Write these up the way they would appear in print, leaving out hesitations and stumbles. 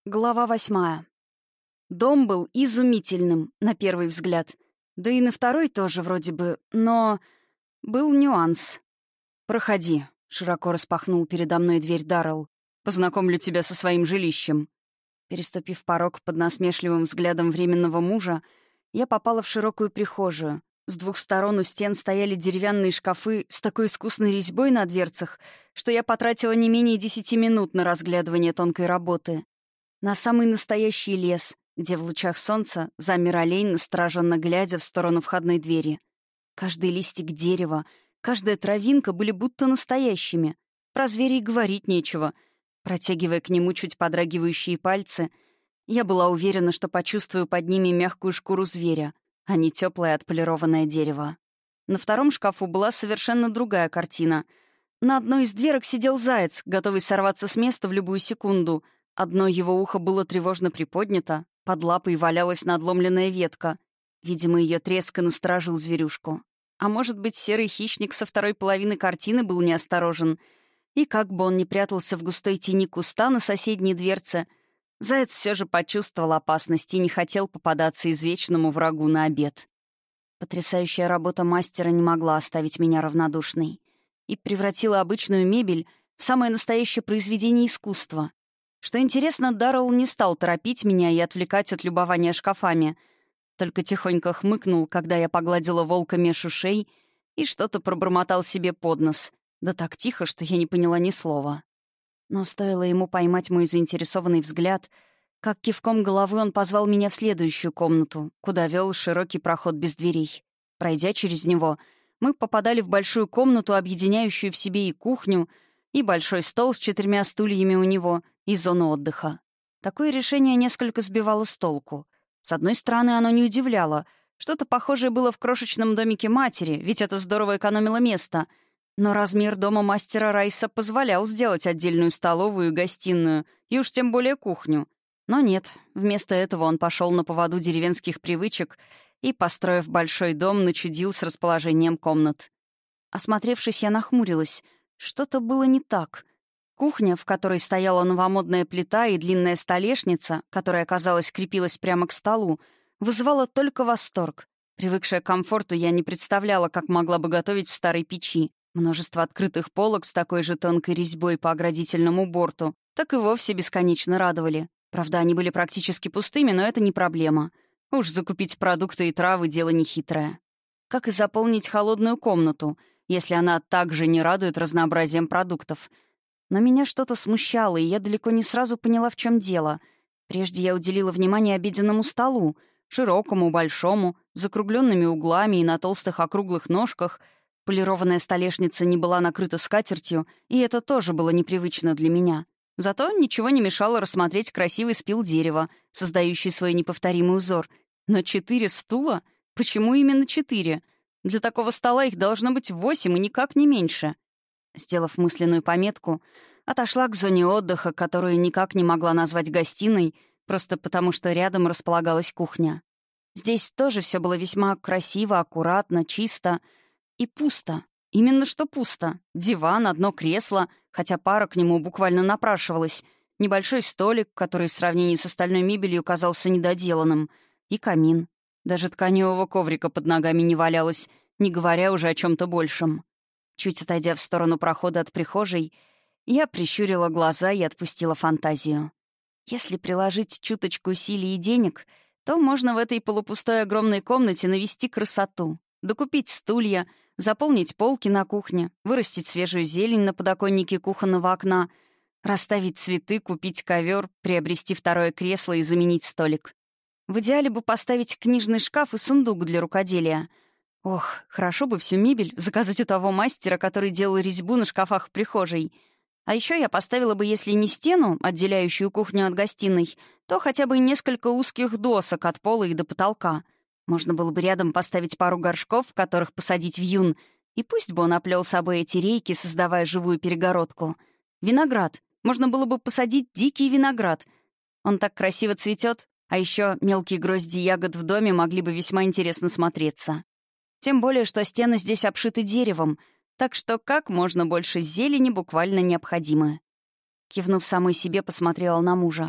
Глава 8. Дом был изумительным, на первый взгляд. Да и на второй тоже вроде бы, но был нюанс. «Проходи», — широко распахнул передо мной дверь Даррелл. «Познакомлю тебя со своим жилищем». Переступив порог под насмешливым взглядом временного мужа, я попала в широкую прихожую. С двух сторон у стен стояли деревянные шкафы с такой искусной резьбой на дверцах, что я потратила не менее 10 минут на разглядывание тонкой работы. На самый настоящий лес, где в лучах солнца замер олень, настороженно глядя в сторону входной двери. Каждый листик дерева, каждая травинка были будто настоящими. Про зверя и говорить нечего. Протягивая к нему чуть подрагивающие пальцы, я была уверена, что почувствую под ними мягкую шкуру зверя, а не теплое отполированное дерево. На втором шкафу была совершенно другая картина. На одной из дверок сидел заяц, готовый сорваться с места в любую секунду. Одно его ухо было тревожно приподнято, под лапой валялась надломленная ветка. Видимо, ее треск и насторожил зверюшку. А может быть, серый хищник со второй половины картины был неосторожен. И как бы он ни прятался в густой тени куста на соседней дверце, заяц все же почувствовал опасность и не хотел попадаться извечному врагу на обед. Потрясающая работа мастера не могла оставить меня равнодушной и превратила обычную мебель в самое настоящее произведение искусства. Что интересно, Даррелл не стал торопить меня и отвлекать от любования шкафами, только тихонько хмыкнул, когда я погладила волка меж ушей, и что-то пробормотал себе под нос, да так тихо, что я не поняла ни слова. Но стоило ему поймать мой заинтересованный взгляд, как кивком головы он позвал меня в следующую комнату, куда вел широкий проход без дверей. Пройдя через него, мы попадали в большую комнату, объединяющую в себе и кухню, и большой стол с 4 стульями у него, и зону отдыха. Такое решение несколько сбивало с толку. С одной стороны, оно не удивляло. Что-то похожее было в крошечном домике матери, ведь это здорово экономило место. Но размер дома мастера Райса позволял сделать отдельную столовую и гостиную, и уж тем более кухню. Но нет, вместо этого он пошел на поводу деревенских привычек и, построив большой дом, начудил с расположением комнат. Осмотревшись, я нахмурилась. Что-то было не так. Кухня, в которой стояла новомодная плита и длинная столешница, которая, казалось, крепилась прямо к столу, вызывала только восторг. Привыкшая к комфорту, я не представляла, как могла бы готовить в старой печи. Множество открытых полок с такой же тонкой резьбой по оградительному борту так и вовсе бесконечно радовали. Правда, они были практически пустыми, но это не проблема. Уж закупить продукты и травы — дело нехитрое. Как и заполнить холодную комнату, если она также не радует разнообразием продуктов. Но меня что-то смущало, и я далеко не сразу поняла, в чем дело. Прежде я уделила внимание обеденному столу, широкому, большому, с закругленными углами и на толстых округлых ножках. Полированная столешница не была накрыта скатертью, и это тоже было непривычно для меня. Зато ничего не мешало рассмотреть красивый спил дерева, создающий свой неповторимый узор. Но 4 стула? Почему именно 4? Для такого стола их должно быть 8 и никак не меньше. Сделав мысленную пометку, отошла к зоне отдыха, которую никак не могла назвать гостиной, просто потому что рядом располагалась кухня. Здесь тоже все было весьма красиво, аккуратно, чисто и пусто. Именно что пусто. Диван, одно кресло, хотя пара к нему буквально напрашивалась, небольшой столик, который в сравнении с остальной мебелью казался недоделанным, и камин. Даже тканевого коврика под ногами не валялось, не говоря уже о чем-то большем. Чуть отойдя в сторону прохода от прихожей, я прищурила глаза и отпустила фантазию. Если приложить чуточку усилий и денег, то можно в этой полупустой огромной комнате навести красоту, докупить стулья, заполнить полки на кухне, вырастить свежую зелень на подоконнике кухонного окна, расставить цветы, купить ковер, приобрести второе кресло и заменить столик. В идеале бы поставить книжный шкаф и сундук для рукоделия. Ох, хорошо бы всю мебель заказать у того мастера, который делал резьбу на шкафах в прихожей. А еще я поставила бы, если не стену, отделяющую кухню от гостиной, то хотя бы несколько узких досок от пола и до потолка. Можно было бы рядом поставить пару горшков, в которых посадить вьюн, и пусть бы он оплел собой эти рейки, создавая живую перегородку. Виноград. Можно было бы посадить дикий виноград. Он так красиво цветет, а еще мелкие грозди ягод в доме могли бы весьма интересно смотреться. Тем более, что стены здесь обшиты деревом, так что как можно больше зелени буквально необходимо. Кивнув самой себе, посмотрела на мужа.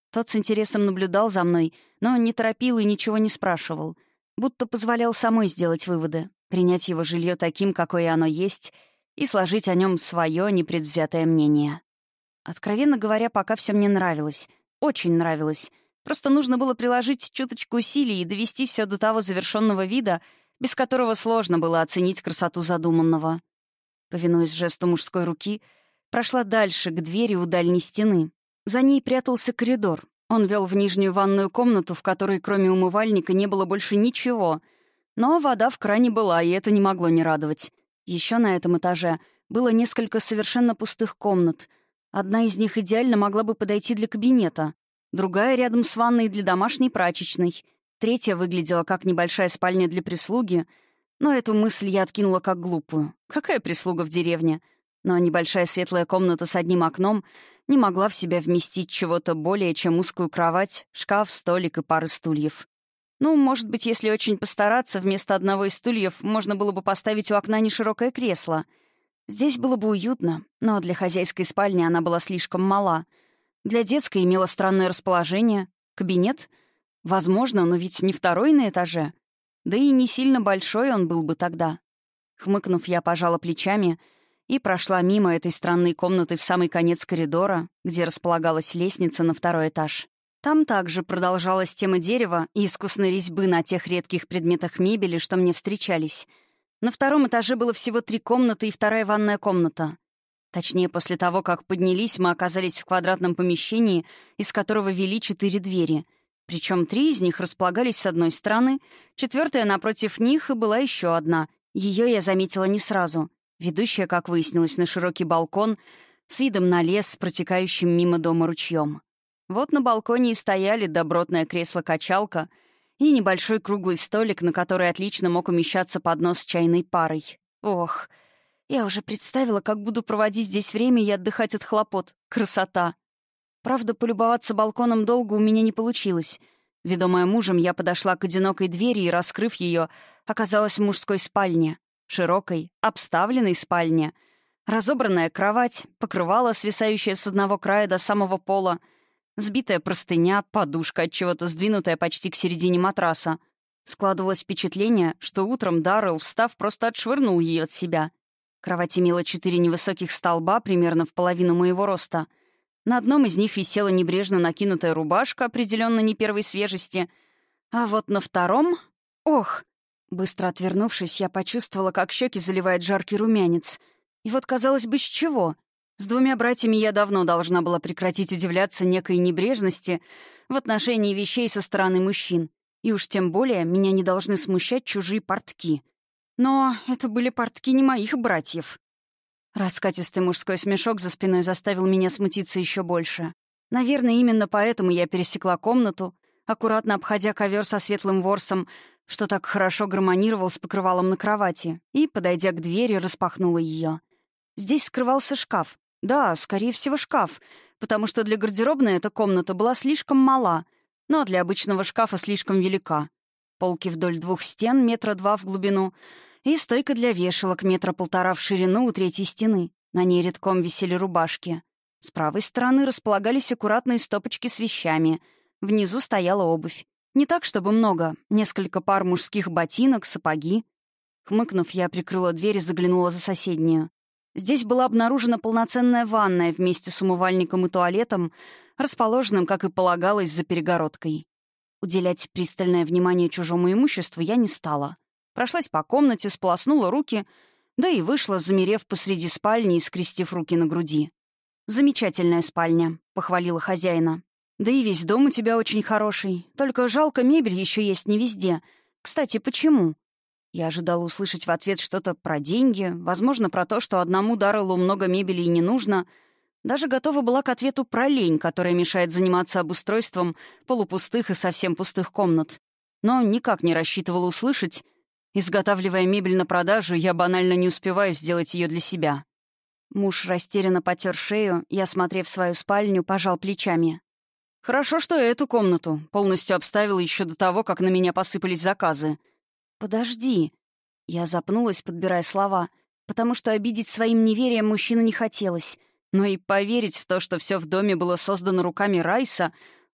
Тот с интересом наблюдал за мной, но не торопил и ничего не спрашивал. Будто позволял самой сделать выводы, принять его жилье таким, какое оно есть, и сложить о нем свое непредвзятое мнение. Откровенно говоря, пока все мне нравилось. Очень нравилось. Просто нужно было приложить чуточку усилий и довести все до того завершенного вида, без которого сложно было оценить красоту задуманного. Повинуясь жесту мужской руки, прошла дальше, к двери у дальней стены. За ней прятался коридор. Он вел в нижнюю ванную комнату, в которой кроме умывальника не было больше ничего. Но вода в кране была, и это не могло не радовать. Еще на этом этаже было несколько совершенно пустых комнат. Одна из них идеально могла бы подойти для кабинета, другая рядом с ванной для домашней прачечной, третья выглядела как небольшая спальня для прислуги, но эту мысль я откинула как глупую. Какая прислуга в деревне? Но небольшая светлая комната с одним окном не могла в себя вместить чего-то более, чем узкую кровать, шкаф, столик и пары стульев. Ну, может быть, если очень постараться, вместо одного из стульев можно было бы поставить у окна неширокое кресло. Здесь было бы уютно, но для хозяйской спальни она была слишком мала. Для детской имела странное расположение. Кабинет? Возможно, но ведь не второй на этаже. Да и не сильно большой он был бы тогда. Хмыкнув, я пожала плечами и прошла мимо этой странной комнаты в самый конец коридора, где располагалась лестница на второй этаж. Там также продолжалась тема дерева и искусной резьбы на тех редких предметах мебели, что мне встречались. На втором этаже было всего 3 комнаты и вторая ванная комната. Точнее, после того, как поднялись, мы оказались в квадратном помещении, из которого вели 4 двери. Причем 3 из них располагались с одной стороны, 4-я напротив них, и была еще одна. Ее я заметила не сразу. Ведущая, как выяснилось, на широкий балкон с видом на лес, протекающим мимо дома ручьем. Вот на балконе и стояли добротное кресло-качалка и небольшой круглый столик, на который отлично мог умещаться поднос с чайной парой. Ох, я уже представила, как буду проводить здесь время и отдыхать от хлопот. Красота! Правда, полюбоваться балконом долго у меня не получилось. Ведомая мужем, я подошла к одинокой двери и, раскрыв ее, оказалась в мужской спальне. Широкой, обставленной спальне. Разобранная кровать, покрывало, свисающее с одного края до самого пола, сбитая простыня, подушка, от чего-то сдвинутая почти к середине матраса. Складывалось впечатление, что утром Даррелл, встав, просто отшвырнул ее от себя. Кровать имела 4 невысоких столба, примерно в половину моего роста. На одном из них висела небрежно накинутая рубашка, определенно не первой свежести. А вот на втором... Ох! Быстро отвернувшись, я почувствовала, как щеки заливает жаркий румянец. И вот, казалось бы, с чего? С 2 братьями я давно должна была прекратить удивляться некой небрежности в отношении вещей со стороны мужчин. И уж тем более меня не должны смущать чужие портки. Но это были портки не моих братьев. Раскатистый мужской смешок за спиной заставил меня смутиться еще больше. Наверное, именно поэтому я пересекла комнату, аккуратно обходя ковер со светлым ворсом, что так хорошо гармонировал с покрывалом на кровати, и, подойдя к двери, распахнула ее. Здесь скрывался шкаф. Да, скорее всего, шкаф, потому что для гардеробной эта комната была слишком мала, но для обычного шкафа слишком велика. Полки вдоль 2 стен, 2 метра в глубину, и стойка для вешалок 1,5 метра в ширину у 3-й стены. На ней редком висели рубашки. С правой стороны располагались аккуратные стопочки с вещами. Внизу стояла обувь. Не так, чтобы много. Несколько пар мужских ботинок, сапоги. Хмыкнув, я прикрыла дверь и заглянула за соседнюю. Здесь была обнаружена полноценная ванная вместе с умывальником и туалетом, расположенным, как и полагалось, за перегородкой. Уделять пристальное внимание чужому имуществу я не стала. Прошлась по комнате, сполоснула руки, да и вышла, замерев посреди спальни и скрестив руки на груди. «Замечательная спальня», — похвалила хозяина. «Да и весь дом у тебя очень хороший. Только жалко, мебель еще есть не везде. Кстати, почему?» Я ожидала услышать в ответ что-то про деньги, возможно, про то, что одному Дарреллу много мебели и не нужно. Даже готова была к ответу про лень, которая мешает заниматься обустройством полупустых и совсем пустых комнат. Но никак не рассчитывала услышать: изготавливая мебель на продажу, я банально не успеваю сделать ее для себя. Муж растерянно потер шею и, осмотрев свою спальню, пожал плечами. «Хорошо, что я эту комнату полностью обставила еще до того, как на меня посыпались заказы». «Подожди». Я запнулась, подбирая слова, потому что обидеть своим неверием мужчину не хотелось. Но и поверить в то, что все в доме было создано руками Райса,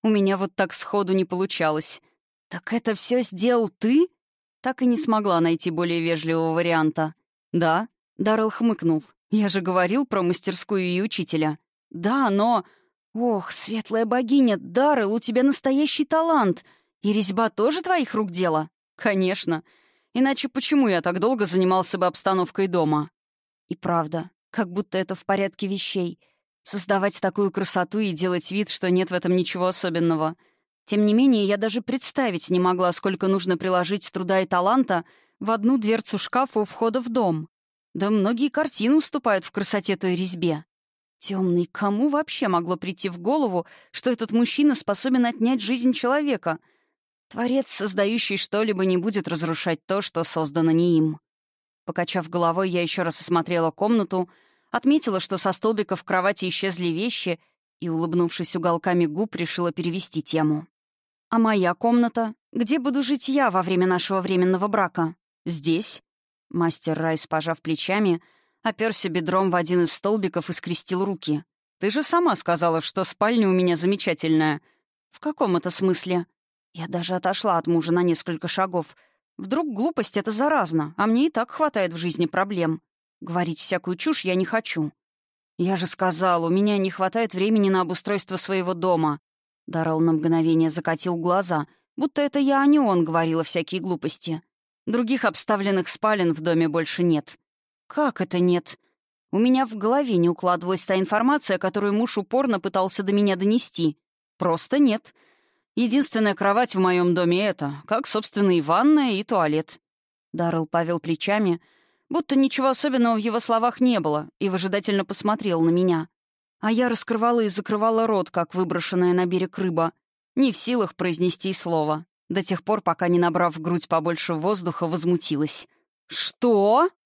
У меня вот так сходу не получалось. «Так это все сделал ты?» Так и не смогла найти более вежливого варианта. «Да», — Даррелл хмыкнул. «Я же говорил про мастерскую и учителя». «Да, но...» «Ох, светлая богиня, Даррелл, у тебя настоящий талант! И резьба тоже твоих рук дело?» «Конечно. Иначе почему я так долго занимался бы обстановкой дома?» И правда, как будто это в порядке вещей. Создавать такую красоту и делать вид, что нет в этом ничего особенного. Тем не менее, я даже представить не могла, сколько нужно приложить труда и таланта в одну дверцу шкафа у входа в дом. Да многие картины уступают в красоте той резьбе. Темный, кому вообще могло прийти в голову, что этот мужчина способен отнять жизнь человека? Творец, создающий что-либо, не будет разрушать то, что создано не им. Покачав головой, я еще раз осмотрела комнату, отметила, что со столбика в кровати исчезли вещи, и, улыбнувшись уголками губ, решила перевести тему. «А моя комната? Где буду жить я во время нашего временного брака? Здесь?» Мастер Райс, пожав плечами, оперся бедром в один из столбиков и скрестил руки. «Ты же сама сказала, что спальня у меня замечательная». «В каком это смысле?» Я даже отошла от мужа на несколько шагов. Вдруг глупость — это заразно, а мне и так хватает в жизни проблем. Говорить всякую чушь я не хочу. «Я же сказал, у меня не хватает времени на обустройство своего дома». Даррелл на мгновение закатил глаза, будто это я, а не он, говорила всякие глупости. «Других обставленных спален в доме больше нет». «Как это нет?» У меня в голове не укладывалась та информация, которую муж упорно пытался до меня донести. «Просто нет. Единственная кровать в моем доме — это, как, собственно, и ванная, и туалет». Даррелл повел плечами, будто ничего особенного в его словах не было, и выжидательно посмотрел на меня. А я раскрывала и закрывала рот, как выброшенная на берег рыба, не в силах произнести слова, до тех пор, пока, не набрав в грудь побольше воздуха, возмутилась. «Что?»